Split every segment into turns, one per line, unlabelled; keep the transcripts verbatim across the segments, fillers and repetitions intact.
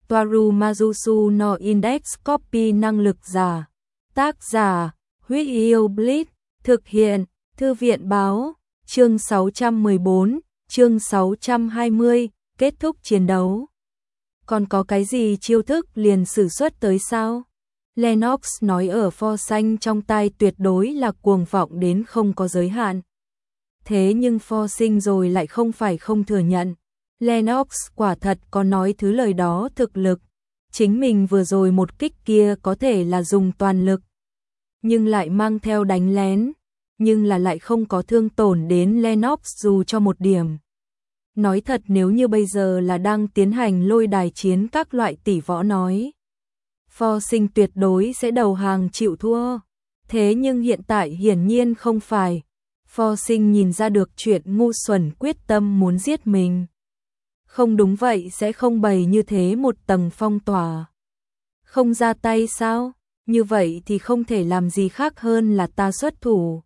Toaru Majusu no Index Copy năng lực giả. Tác giả, Huyết Yêu Blitz, thực hiện, Thư viện báo, chương sáu trăm mười bốn, chương sáu trăm hai mươi, kết thúc chiến đấu. Còn có cái gì chiêu thức liền sử xuất tới sao? Lennox nói ở pho xanh trong tai tuyệt đối là cuồng vọng đến không có giới hạn. Thế nhưng pho sinh rồi lại không phải không thừa nhận. Lennox quả thật có nói thứ lời đó thực lực. Chính mình vừa rồi một kích kia có thể là dùng toàn lực. Nhưng lại mang theo đánh lén. Nhưng là lại không có thương tổn đến Lennox dù cho một điểm. Nói thật nếu như bây giờ là đang tiến hành lôi đài chiến các loại tỷ võ nói. Pho sinh tuyệt đối sẽ đầu hàng chịu thua. Thế nhưng hiện tại hiển nhiên không phải. Pho sinh nhìn ra được chuyện ngu xuẩn quyết tâm muốn giết mình. Không đúng vậy sẽ không bày như thế một tầng phong tỏa. Không ra tay sao? Như vậy thì không thể làm gì khác hơn là ta xuất thủ.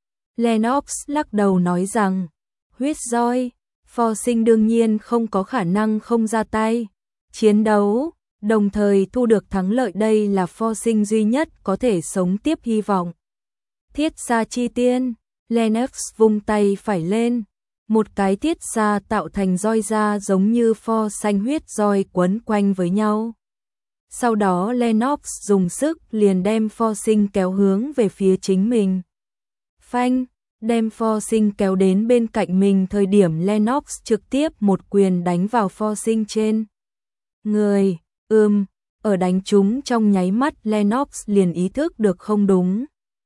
Lennox lắc đầu nói rằng, huyết roi, pho sinh đương nhiên không có khả năng không ra tay. Chiến đấu, đồng thời thu được thắng lợi đây là pho sinh duy nhất có thể sống tiếp hy vọng. Thiết xa chi tiên, Lennox vung tay phải lên. Một cái thiết xa tạo thành roi ra giống như pho xanh huyết roi quấn quanh với nhau. Sau đó Lennox dùng sức liền đem pho sinh kéo hướng về phía chính mình. Phanh, đem pho sinh kéo đến bên cạnh mình thời điểm Lennox trực tiếp một quyền đánh vào pho sinh trên người. Ừm, ở đánh trúng trong nháy mắt Lennox liền ý thức được không đúng.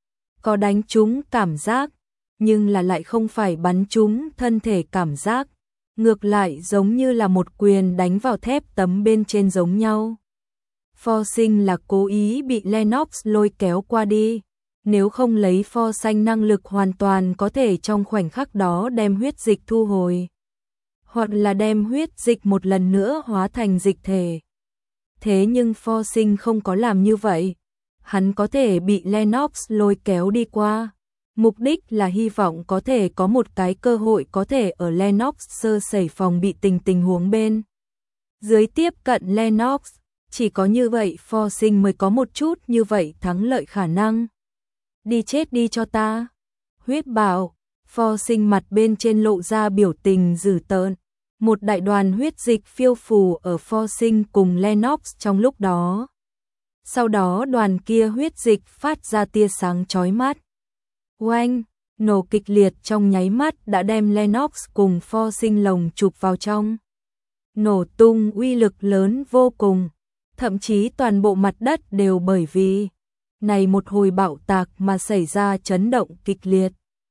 Có đánh trúng cảm giác, nhưng là lại không phải bắn trúng thân thể cảm giác. Ngược lại giống như là một quyền đánh vào thép tấm bên trên giống nhau. Pho sinh là cố ý bị Lennox lôi kéo qua đi. Nếu không lấy pho xanh năng lực hoàn toàn có thể trong khoảnh khắc đó đem huyết dịch thu hồi. Hoặc là đem huyết dịch một lần nữa hóa thành dịch thể. Thế nhưng pho sinh không có làm như vậy. Hắn có thể bị Lennox lôi kéo đi qua. Mục đích là hy vọng có thể có một cái cơ hội có thể ở Lennox sơ sẩy phòng bị tình tình huống bên. Dưới tiếp cận Lennox, chỉ có như vậy pho sinh mới có một chút như vậy thắng lợi khả năng. Đi chết đi cho ta. Huyết bảo, pho sinh mặt bên trên lộ ra biểu tình dữ tợn. Một đại đoàn huyết dịch phiêu phù ở pho sinh cùng Lennox trong lúc đó. Sau đó đoàn kia huyết dịch phát ra tia sáng chói mắt. Oanh, nổ kịch liệt trong nháy mắt đã đem Lennox cùng pho sinh lồng chụp vào trong. Nổ tung uy lực lớn vô cùng, thậm chí toàn bộ mặt đất đều bởi vì này một hồi bạo tạc mà xảy ra chấn động kịch liệt.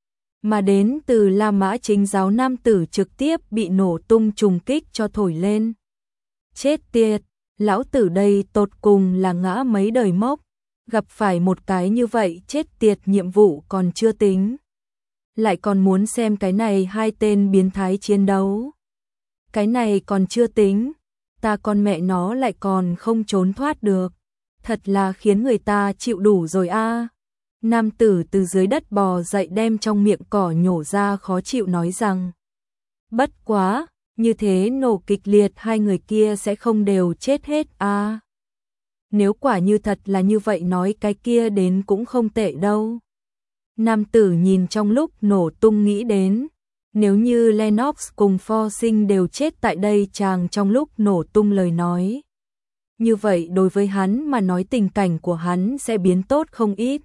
Mà đến từ La Mã Chính giáo nam tử trực tiếp bị nổ tung trùng kích cho thổi lên. Chết tiệt, lão tử đây tột cùng là ngã mấy đời mốc. Gặp phải một cái như vậy chết tiệt nhiệm vụ còn chưa tính. Lại còn muốn xem cái này hai tên biến thái chiến đấu. Cái này còn chưa tính. Ta con mẹ nó lại còn không trốn thoát được. Thật là khiến người ta chịu đủ rồi a. Nam tử từ dưới đất bò dậy đem trong miệng cỏ nhổ ra khó chịu nói rằng. Bất quá, như thế nổ kịch liệt hai người kia sẽ không đều chết hết a. Nếu quả như thật là như vậy nói cái kia đến cũng không tệ đâu. Nam tử nhìn trong lúc nổ tung nghĩ đến. Nếu như Lennox cùng pho sinh đều chết tại đây chàng trong lúc nổ tung lời nói. Như vậy đối với hắn mà nói tình cảnh của hắn sẽ biến tốt không ít.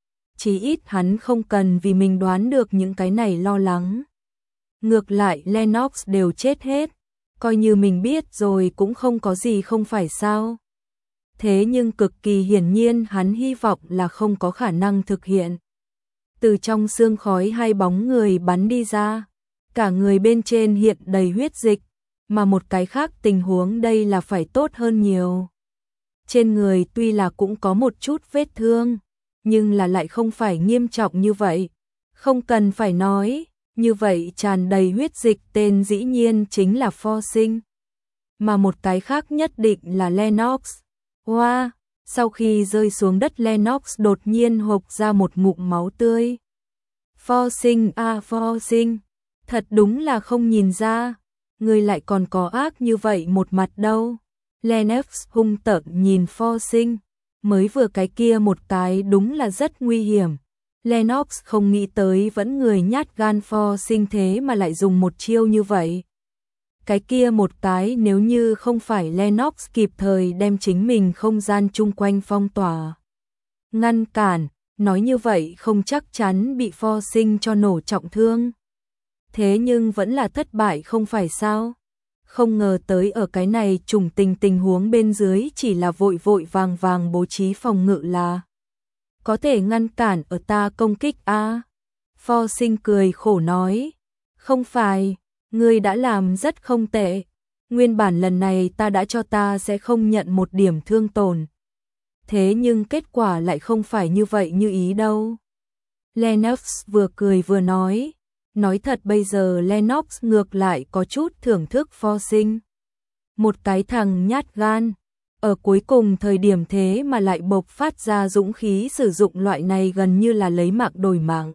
Chỉ ít hắn không cần vì mình đoán được những cái này lo lắng. Ngược lại Lennox đều chết hết. Coi như mình biết rồi cũng không có gì không phải sao. Thế nhưng cực kỳ hiển nhiên hắn hy vọng là không có khả năng thực hiện. Từ trong sương khói hai bóng người bắn đi ra. Cả người bên trên hiện đầy huyết dịch. Mà một cái khác tình huống đây là phải tốt hơn nhiều. Trên người tuy là cũng có một chút vết thương. Nhưng là lại không phải nghiêm trọng như vậy. Không cần phải nói. Như vậy tràn đầy huyết dịch tên dĩ nhiên chính là pho sinh. Mà một cái khác nhất định là Lennox. Wow, sau khi rơi xuống đất Lennox đột nhiên hộc ra một ngụm máu tươi. Pho sinh à pho sinh, thật đúng là không nhìn ra, người lại còn có ác như vậy một mặt đâu. Lennox hung tợn nhìn Forsyth, mới vừa cái kia một cái đúng là rất nguy hiểm. Lennox không nghĩ tới vẫn người nhát gan Forsyth thế mà lại dùng một chiêu như vậy. Cái kia một cái nếu như không phải Lennox kịp thời đem chính mình không gian chung quanh phong tỏa, ngăn cản, nói như vậy không chắc chắn bị Forsyth cho nổ trọng thương. Thế nhưng vẫn là thất bại không phải sao? Không ngờ tới ở cái này trùng tình tình huống bên dưới chỉ là vội vội vàng vàng bố trí phòng ngự là có thể ngăn cản ở ta công kích a. À? Forsyth cười khổ nói, không phải, ngươi đã làm rất không tệ. Nguyên bản lần này ta đã cho ta sẽ không nhận một điểm thương tổn. Thế nhưng kết quả lại không phải như vậy như ý đâu. Lennox vừa cười vừa nói. Nói thật bây giờ Lennox ngược lại có chút thưởng thức Forsyth. Một cái thằng nhát gan, ở cuối cùng thời điểm thế mà lại bộc phát ra dũng khí sử dụng loại này gần như là lấy mạng đổi mạng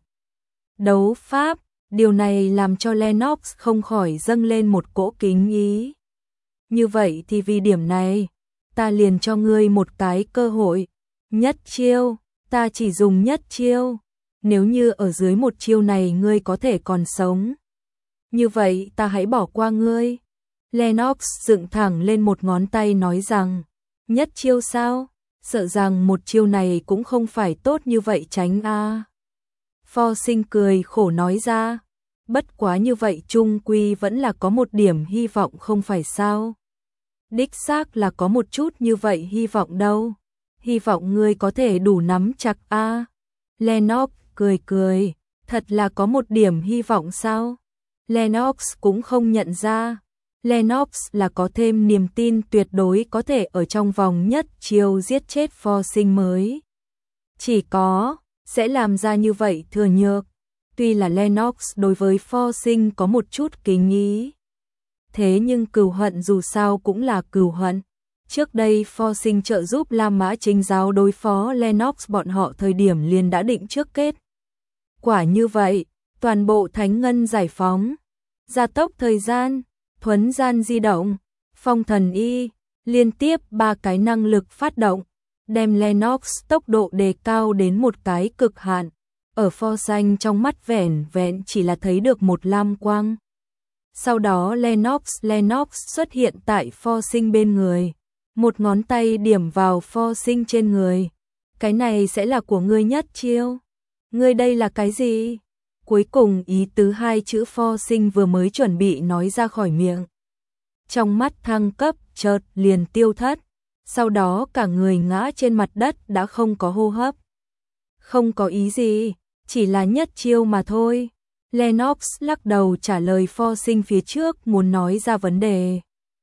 đấu pháp, điều này làm cho Lennox không khỏi dâng lên một cỗ kính ý. Như vậy thì vì điểm này, ta liền cho ngươi một cái cơ hội, nhất chiêu, ta chỉ dùng nhất chiêu. Nếu như ở dưới một chiêu này ngươi có thể còn sống, như vậy ta hãy bỏ qua ngươi. Lennox dựng thẳng lên một ngón tay nói rằng, nhất chiêu sao? Sợ rằng một chiêu này cũng không phải tốt như vậy tránh a. À. Forsyth cười khổ nói ra, bất quá như vậy chung quy vẫn là có một điểm hy vọng không phải sao? Đích xác là có một chút như vậy hy vọng đâu. Hy vọng ngươi có thể đủ nắm chặt a. À. Lennox cười cười, thật là có một điểm hy vọng sao? Lennox cũng không nhận ra. Lennox là có thêm niềm tin tuyệt đối có thể ở trong vòng nhất chiêu giết chết Forsyth mới. Chỉ có, sẽ làm ra như vậy thừa nhược. Tuy là Lennox đối với Forsyth có một chút kính ý. Thế nhưng cừu hận dù sao cũng là cừu hận. Trước đây Forsyth trợ giúp La Mã Chính giáo đối phó Lennox bọn họ thời điểm liền đã định trước kết. Quả như vậy, toàn bộ thánh ngân giải phóng, gia tốc thời gian, thuấn gian di động, phong thần y, liên tiếp ba cái năng lực phát động, đem Lennox tốc độ đề cao đến một cái cực hạn. Ở Forsyth trong mắt vẻn vẹn chỉ là thấy được một lam quang. Sau đó Lennox Lennox xuất hiện tại Forsyth bên người, một ngón tay điểm vào Forsyth trên người. Cái này sẽ là của ngươi nhất chiêu. Ngươi đây là cái gì? Cuối cùng ý tứ hai chữ Forsyth vừa mới chuẩn bị nói ra khỏi miệng. Trong mắt thăng cấp chợt liền tiêu thất. Sau đó cả người ngã trên mặt đất đã không có hô hấp. Không có ý gì, chỉ là nhất chiêu mà thôi. Lennox lắc đầu trả lời Forsyth phía trước muốn nói ra vấn đề.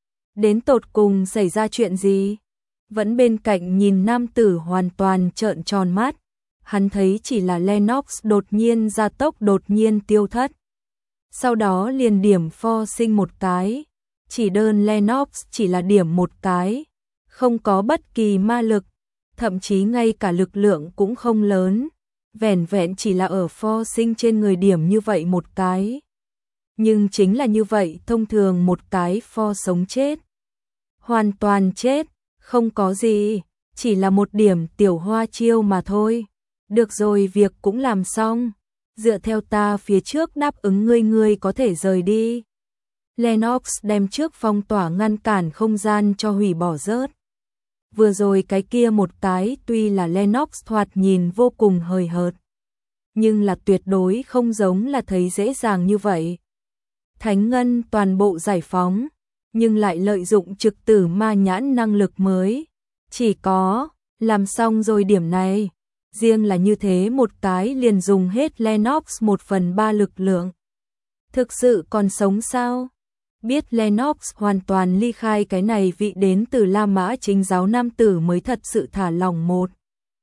Đến tột cùng xảy ra chuyện gì? Vẫn bên cạnh nhìn nam tử hoàn toàn trợn tròn mắt. Hắn thấy chỉ là Lennox đột nhiên gia tốc đột nhiên tiêu thất. Sau đó liền điểm Forsyth một cái. Chỉ đơn Lennox chỉ là điểm một cái. Không có bất kỳ ma lực. Thậm chí ngay cả lực lượng cũng không lớn. Vẻn vẹn chỉ là ở Forsyth trên người điểm như vậy một cái. Nhưng chính là như vậy thông thường một cái For sống chết. Hoàn toàn chết. Không có gì. Chỉ là một điểm tiểu hoa chiêu mà thôi. Được rồi, việc cũng làm xong. Dựa theo ta phía trước đáp ứng ngươi ngươi có thể rời đi. Lennox đem trước phong tỏa ngăn cản không gian cho hủy bỏ rớt. Vừa rồi cái kia một cái tuy là Lennox thoạt nhìn vô cùng hời hợt. Nhưng là tuyệt đối không giống là thấy dễ dàng như vậy. Thánh ngân toàn bộ giải phóng. Nhưng lại lợi dụng trực tử ma nhãn năng lực mới. Chỉ có, làm xong rồi điểm này. Riêng là như thế một cái liền dùng hết Lennox một phần ba lực lượng. Thực sự còn sống sao? Biết Lennox hoàn toàn ly khai cái này vị đến từ La Mã Chính giáo nam tử mới thật sự thả lòng một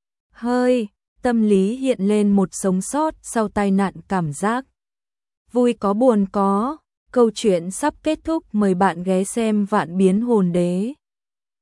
hơi, tâm lý hiện lên một sống sót sau tai nạn cảm giác. Vui có buồn có, câu chuyện sắp kết thúc, mời bạn ghé xem Vạn Biến Hồn Đế.